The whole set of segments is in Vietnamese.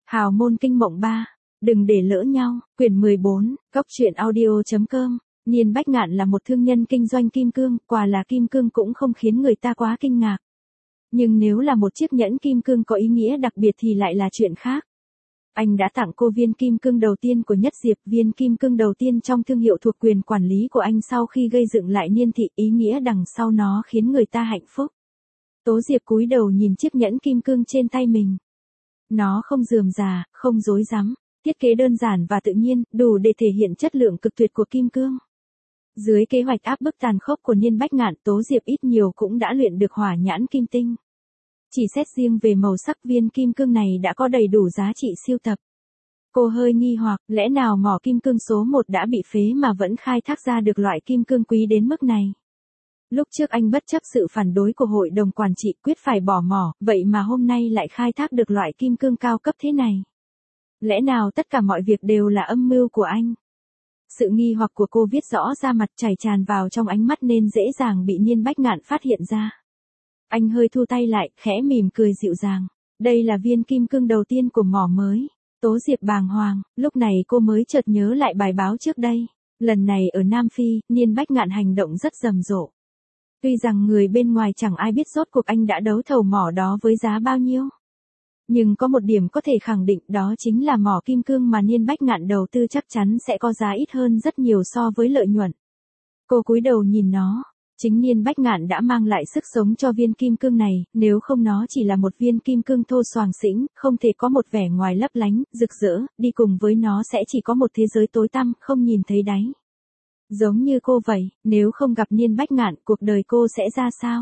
Hào môn kinh mộng 3. Đừng để lỡ nhau. Quyển 14. Cốc truyện audio.com. Niên Bách Ngạn là một thương nhân kinh doanh kim cương, quả là kim cương cũng không khiến người ta quá kinh ngạc. Nhưng nếu là một chiếc nhẫn kim cương có ý nghĩa đặc biệt thì lại là chuyện khác. Anh đã tặng cô viên kim cương đầu tiên của Nhất Diệp, viên kim cương đầu tiên trong thương hiệu thuộc quyền quản lý của anh sau khi gây dựng lại niên thị, ý nghĩa đằng sau nó khiến người ta hạnh phúc. Tố Diệp cúi đầu nhìn chiếc nhẫn kim cương trên tay mình. Nó không rườm rà, không rối rắm, thiết kế đơn giản và tự nhiên, đủ để thể hiện chất lượng cực tuyệt của kim cương. Dưới kế hoạch áp bức tàn khốc của Niên Bách Ngạn, Tố Diệp ít nhiều cũng đã luyện được hỏa nhãn kim tinh. Chỉ xét riêng về màu sắc viên kim cương này đã có đầy đủ giá trị siêu tập. Cô hơi nghi hoặc, lẽ nào mỏ kim cương số 1 đã bị phế mà vẫn khai thác ra được loại kim cương quý đến mức này. Lúc trước anh bất chấp sự phản đối của hội đồng quản trị quyết phải bỏ mỏ, vậy mà hôm nay lại khai thác được loại kim cương cao cấp thế này. Lẽ nào tất cả mọi việc đều là âm mưu của anh? Sự nghi hoặc của cô viết rõ ra mặt, chảy tràn vào trong ánh mắt nên dễ dàng bị Niên Bách Ngạn phát hiện ra. Anh hơi thu tay lại, khẽ mỉm cười dịu dàng. Đây là viên kim cương đầu tiên của mỏ mới. Tố Diệp bàng hoàng, lúc này cô mới chợt nhớ lại bài báo trước đây. Lần này ở Nam Phi, Niên Bách Ngạn hành động rất rầm rộ. Tuy rằng người bên ngoài chẳng ai biết rốt cuộc anh đã đấu thầu mỏ đó với giá bao nhiêu. Nhưng có một điểm có thể khẳng định, đó chính là mỏ kim cương mà Niên Bách Ngạn đầu tư chắc chắn sẽ có giá ít hơn rất nhiều so với lợi nhuận. Cô cúi đầu nhìn nó. Chính Niên Bách Ngạn đã mang lại sức sống cho viên kim cương này, nếu không nó chỉ là một viên kim cương thô xoàng xĩnh, không thể có một vẻ ngoài lấp lánh, rực rỡ, đi cùng với nó sẽ chỉ có một thế giới tối tăm, không nhìn thấy đáy. Giống như cô vậy, nếu không gặp Niên Bách Ngạn, cuộc đời cô sẽ ra sao?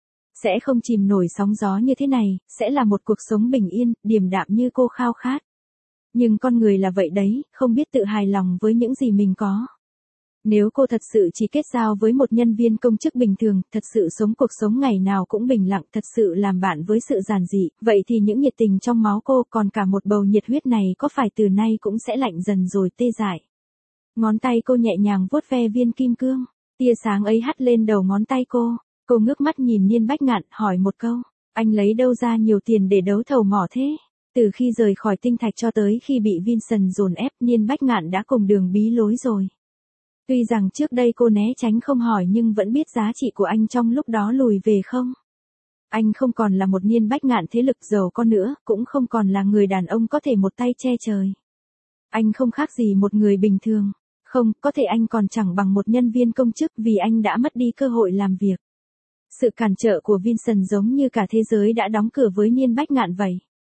Sẽ không chìm nổi sóng gió như thế này, sẽ là một cuộc sống bình yên, điềm đạm như cô khao khát. Nhưng con người là vậy đấy, không biết tự hài lòng với những gì mình có. Nếu cô thật sự chỉ kết giao với một nhân viên công chức bình thường, thật sự sống cuộc sống ngày nào cũng bình lặng, thật sự làm bạn với sự giản dị, vậy thì những nhiệt tình trong máu cô, còn cả một bầu nhiệt huyết này có phải từ nay cũng sẽ lạnh dần rồi tê dại. Ngón tay cô nhẹ nhàng vuốt ve viên kim cương, tia sáng ấy hắt lên đầu ngón tay cô ngước mắt nhìn Niên Bách Ngạn, hỏi một câu, anh lấy đâu ra nhiều tiền để đấu thầu mỏ thế? Từ khi rời khỏi tinh thạch cho tới khi bị Vincent dồn ép, Niên Bách Ngạn đã cùng đường bí lối rồi. Tuy rằng trước đây cô né tránh không hỏi nhưng vẫn biết giá trị của anh trong lúc đó lùi về không. Anh không còn là một Niên Bách Ngạn thế lực giàu có nữa, cũng không còn là người đàn ông có thể một tay che trời. Anh không khác gì một người bình thường. Không, có thể anh còn chẳng bằng một nhân viên công chức vì anh đã mất đi cơ hội làm việc. Sự cản trở của Vincent giống như cả thế giới đã đóng cửa với Niên Bách Ngạn vậy.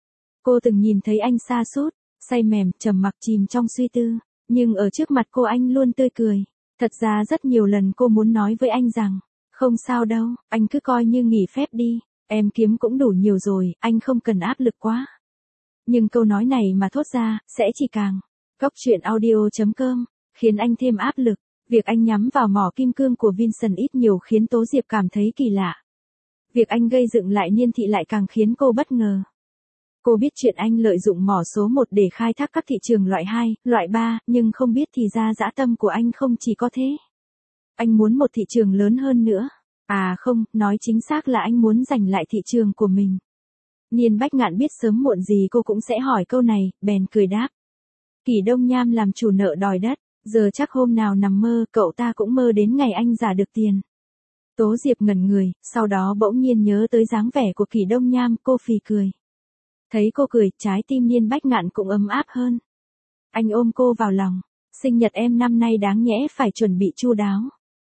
Cô từng nhìn thấy anh sa sút, say mềm, trầm mặc chìm trong suy tư. Nhưng ở trước mặt cô anh luôn tươi cười. Thật ra rất nhiều lần cô muốn nói với anh rằng, không sao đâu, anh cứ coi như nghỉ phép đi, em kiếm cũng đủ nhiều rồi, anh không cần áp lực quá. Nhưng câu nói này mà thốt ra, sẽ chỉ càng cốc truyện audio.com, khiến anh thêm áp lực. Việc anh nhắm vào mỏ kim cương của Vincent ít nhiều khiến Tố Diệp cảm thấy kỳ lạ. Việc anh gây dựng lại niên thị lại càng khiến cô bất ngờ. Cô biết chuyện anh lợi dụng mỏ số 1 để khai thác các thị trường loại 2, loại 3, nhưng không biết thì ra dã tâm của anh không chỉ có thế. Anh muốn một thị trường lớn hơn nữa. À không, nói chính xác là anh muốn giành lại thị trường của mình. Niên Bách Ngạn biết sớm muộn gì cô cũng sẽ hỏi câu này, bèn cười đáp. Kỷ Đông Nham làm chủ nợ đòi đất, giờ chắc hôm nào nằm mơ, cậu ta cũng mơ đến ngày anh giả được tiền. Tố Diệp ngẩn người, sau đó bỗng nhiên nhớ tới dáng vẻ của Kỷ Đông Nham, cô phì cười. Thấy cô cười, trái tim Niên Bách Ngạn cũng ấm áp hơn. Anh ôm cô vào lòng. Sinh nhật em năm nay đáng nhẽ phải chuẩn bị chu đáo.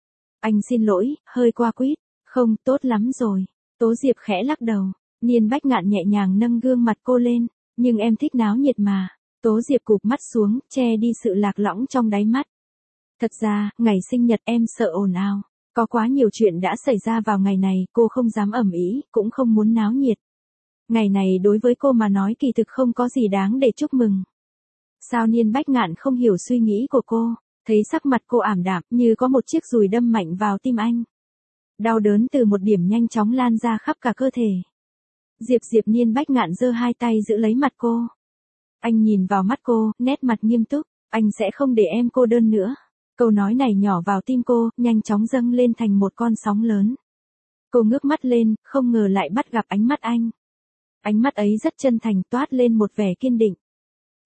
Anh xin lỗi, hơi qua quýt. Không, tốt lắm rồi. Tố Diệp khẽ lắc đầu. Niên Bách Ngạn nhẹ nhàng nâng gương mặt cô lên. Nhưng em thích náo nhiệt mà. Tố Diệp cụp mắt xuống, che đi sự lạc lõng trong đáy mắt. Thật ra, ngày sinh nhật em sợ ồn ào. Có quá nhiều chuyện đã xảy ra vào ngày này, cô không dám ầm ĩ, cũng không muốn náo nhiệt. Ngày này đối với cô mà nói kỳ thực không có gì đáng để chúc mừng. Sao Niên Bách Ngạn không hiểu suy nghĩ của cô, thấy sắc mặt cô ảm đạm như có một chiếc dùi đâm mạnh vào tim anh. Đau đớn từ một điểm nhanh chóng lan ra khắp cả cơ thể. Diệp Niên Bách Ngạn giơ hai tay giữ lấy mặt cô. Anh nhìn vào mắt cô, nét mặt nghiêm túc, anh sẽ không để em cô đơn nữa. Câu nói này nhỏ vào tim cô, nhanh chóng dâng lên thành một con sóng lớn. Cô ngước mắt lên, không ngờ lại bắt gặp ánh mắt anh. Ánh mắt ấy rất chân thành, toát lên một vẻ kiên định.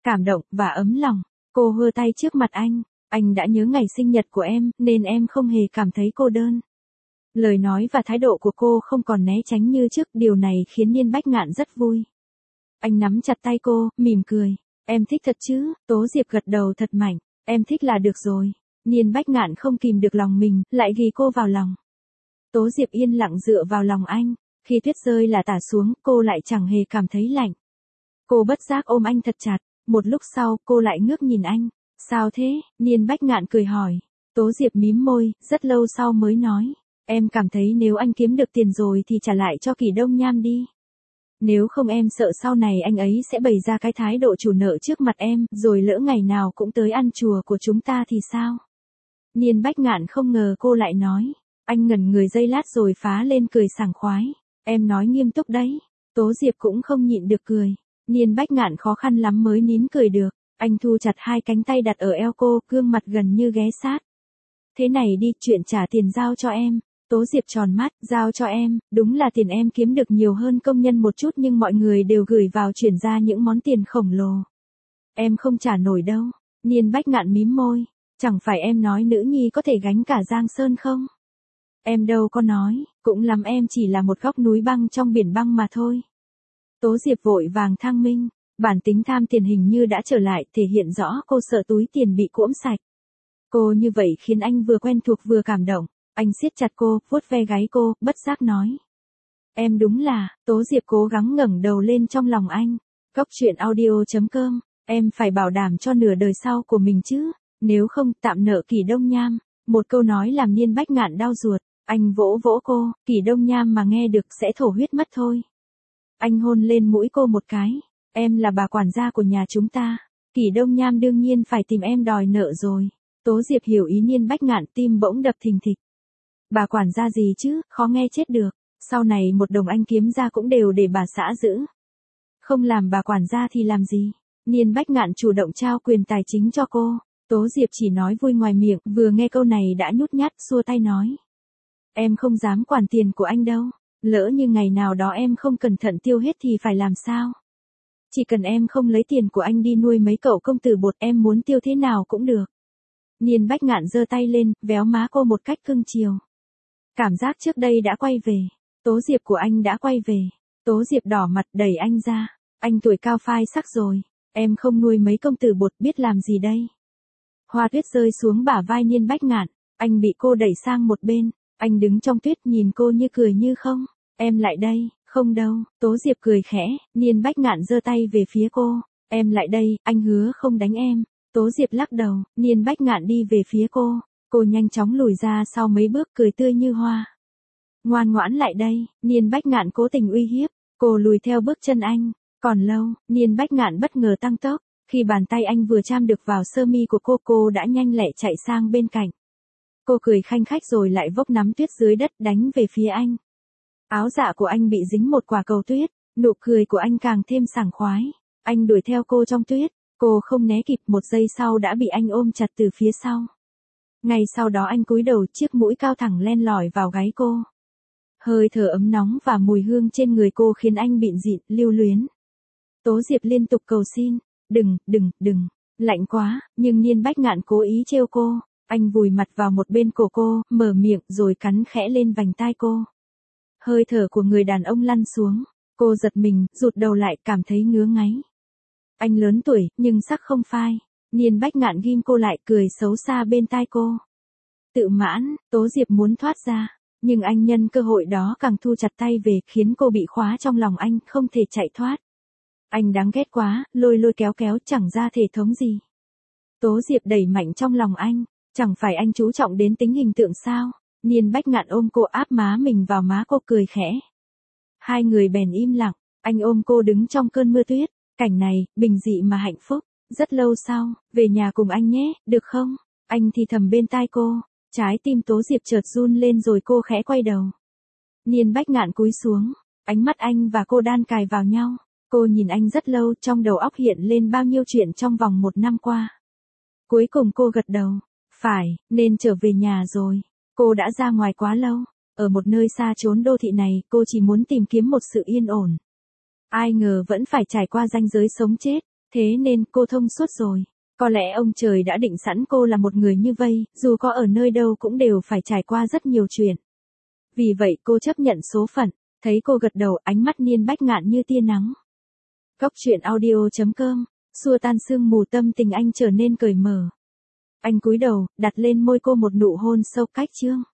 cảm động và ấm lòng. Cô hơ tay trước mặt anh đã nhớ ngày sinh nhật của em, nên em không hề cảm thấy cô đơn. Lời nói và thái độ của cô không còn né tránh như trước, điều này khiến Niên Bách Ngạn rất vui. Anh nắm chặt tay cô, mỉm cười. Em thích thật chứ? Tố Diệp gật đầu thật mạnh. Em thích là được rồi. Niên Bách Ngạn không kìm được lòng mình, lại ghì cô vào lòng. Tố Diệp yên lặng dựa vào lòng anh. Khi tuyết rơi là tả xuống, cô lại chẳng hề cảm thấy lạnh. Cô bất giác ôm anh thật chặt. Một lúc sau, cô lại ngước nhìn anh. Sao thế? Niên Bách Ngạn cười hỏi. Tố Diệp mím môi, rất lâu sau mới nói. Em cảm thấy nếu anh kiếm được tiền rồi thì trả lại cho Kỷ Đông Nham đi. Nếu không em sợ sau này anh ấy sẽ bày ra cái thái độ chủ nợ trước mặt em, rồi lỡ ngày nào cũng tới ăn chùa của chúng ta thì sao? Niên Bách Ngạn không ngờ cô lại nói. Anh ngẩn người giây lát rồi phá lên cười sảng khoái. Em nói nghiêm túc đấy. Tố Diệp cũng không nhịn được cười. Niên Bách Ngạn khó khăn lắm mới nín cười được. Anh thu chặt hai cánh tay đặt ở eo cô, gương mặt gần như ghé sát. Thế này đi, chuyện trả tiền giao cho em. Tố Diệp tròn mắt, giao cho em, đúng là tiền em kiếm được nhiều hơn công nhân một chút nhưng mọi người đều gửi vào chuyển ra những món tiền khổng lồ. Em không trả nổi đâu. Niên Bách Ngạn mím môi. Chẳng phải em nói nữ nhi có thể gánh cả Giang Sơn không? Em đâu có nói, cũng lắm em chỉ là một góc núi băng trong biển băng mà thôi. Tố Diệp vội vàng thang minh, bản tính tham tiền hình như đã trở lại, thể hiện rõ cô sợ túi tiền bị cỗm sạch. Cô như vậy khiến anh vừa quen thuộc vừa cảm động. Anh siết chặt cô, vuốt ve gáy cô, bất giác nói. Em đúng là, Tố Diệp cố gắng ngẩng đầu lên trong lòng anh. Cốc truyện audio.com, em phải bảo đảm cho nửa đời sau của mình chứ, nếu không tạm nợ Kỷ Đông Nham. Một câu nói làm Niên Bách Ngạn đau ruột, anh vỗ vỗ cô, Kỷ Đông Nham mà nghe được sẽ thổ huyết mất thôi. Anh hôn lên mũi cô một cái, em là bà quản gia của nhà chúng ta, Kỷ Đông Nham đương nhiên phải tìm em đòi nợ rồi. Tố Diệp hiểu ý Niên Bách Ngạn, tim bỗng đập thình thịch. Bà quản gia gì chứ, khó nghe chết được, sau này một đồng anh kiếm ra cũng đều để bà xã giữ. Không làm bà quản gia thì làm gì? Niên Bách Ngạn chủ động trao quyền tài chính cho cô. Tố Diệp chỉ nói vui ngoài miệng, vừa nghe câu này đã nhút nhát xua tay nói. Em không dám quản tiền của anh đâu, lỡ như ngày nào đó em không cẩn thận tiêu hết thì phải làm sao? Chỉ cần em không lấy tiền của anh đi nuôi mấy cậu công tử bột, em muốn tiêu thế nào cũng được. Niên Bách Ngạn giơ tay lên, véo má cô một cách cưng chiều. Cảm giác trước đây đã quay về. Tố Diệp của anh đã quay về. Tố Diệp đỏ mặt đẩy anh ra. Anh tuổi cao phai sắc rồi. Em không nuôi mấy công tử bột biết làm gì đây. Hoa tuyết rơi xuống bả vai Niên Bách Ngạn. Anh bị cô đẩy sang một bên. Anh đứng trong tuyết nhìn cô như cười như không. Em lại đây. Không đâu. Tố Diệp cười khẽ. Niên Bách Ngạn giơ tay về phía cô. Em lại đây, anh hứa không đánh em. Tố Diệp lắc đầu. Niên Bách Ngạn đi về phía cô. Cô nhanh chóng lùi ra sau mấy bước, cười tươi như hoa. Ngoan ngoãn lại đây. Niên Bách Ngạn cố tình uy hiếp. Cô lùi theo bước chân anh. Còn lâu, Niên Bách Ngạn bất ngờ tăng tốc. Khi bàn tay anh vừa chạm được vào sơ mi của cô đã nhanh lẹ chạy sang bên cạnh. Cô cười khanh khách rồi lại vốc nắm tuyết dưới đất đánh về phía anh. Áo dạ của anh bị dính một quả cầu tuyết. Nụ cười của anh càng thêm sảng khoái. Anh đuổi theo cô trong tuyết. Cô không né kịp, một giây sau đã bị anh ôm chặt từ phía sau. Ngay sau đó anh cúi đầu, chiếc mũi cao thẳng len lỏi vào gáy cô. Hơi thở ấm nóng và mùi hương trên người cô khiến anh bịn dịn, lưu luyến. Tố Diệp liên tục cầu xin, đừng, lạnh quá, nhưng Niên Bách Ngạn cố ý trêu cô. Anh vùi mặt vào một bên cổ cô, mở miệng rồi cắn khẽ lên vành tai cô. Hơi thở của người đàn ông lăn xuống. Cô giật mình, rụt đầu lại, cảm thấy ngứa ngáy. Anh lớn tuổi, nhưng sắc không phai. Niên Bách Ngạn ghim cô lại, cười xấu xa bên tai cô. Tự mãn, Tố Diệp muốn thoát ra. Nhưng anh nhân cơ hội đó càng thu chặt tay về, khiến cô bị khóa trong lòng anh, không thể chạy thoát. Anh đáng ghét quá, lôi kéo chẳng ra thể thống gì. Tố Diệp đẩy mạnh trong lòng anh. Chẳng phải anh chú trọng đến tính hình tượng sao? Niên Bách Ngạn ôm cô, áp má mình vào má cô, cười khẽ. Hai người bèn im lặng. Anh ôm cô đứng trong cơn mưa tuyết. Cảnh này, bình dị mà hạnh phúc. Rất lâu sau, về nhà cùng anh nhé, được không? Anh thì thầm bên tai cô. Trái tim Tố Diệp chợt run lên rồi cô khẽ quay đầu. Niên Bách Ngạn cúi xuống. Ánh mắt anh và cô đan cài vào nhau. Cô nhìn anh rất lâu, trong đầu óc hiện lên bao nhiêu chuyện trong vòng 1 năm qua. Cuối cùng cô gật đầu. Phải, nên trở về nhà rồi. Cô đã ra ngoài quá lâu. Ở một nơi xa chốn đô thị này, cô chỉ muốn tìm kiếm một sự yên ổn. Ai ngờ vẫn phải trải qua ranh giới sống chết. Thế nên cô thông suốt rồi. Có lẽ ông trời đã định sẵn cô là một người như vậy, dù có ở nơi đâu cũng đều phải trải qua rất nhiều chuyện. Vì vậy cô chấp nhận số phận. Thấy cô gật đầu, ánh mắt Niên Bách Ngạn như tia nắng. Góc truyện audio.com, xua tan sương mù, tâm tình anh trở nên cởi mở. Anh cúi đầu, đặt lên môi cô một nụ hôn sâu cách chương.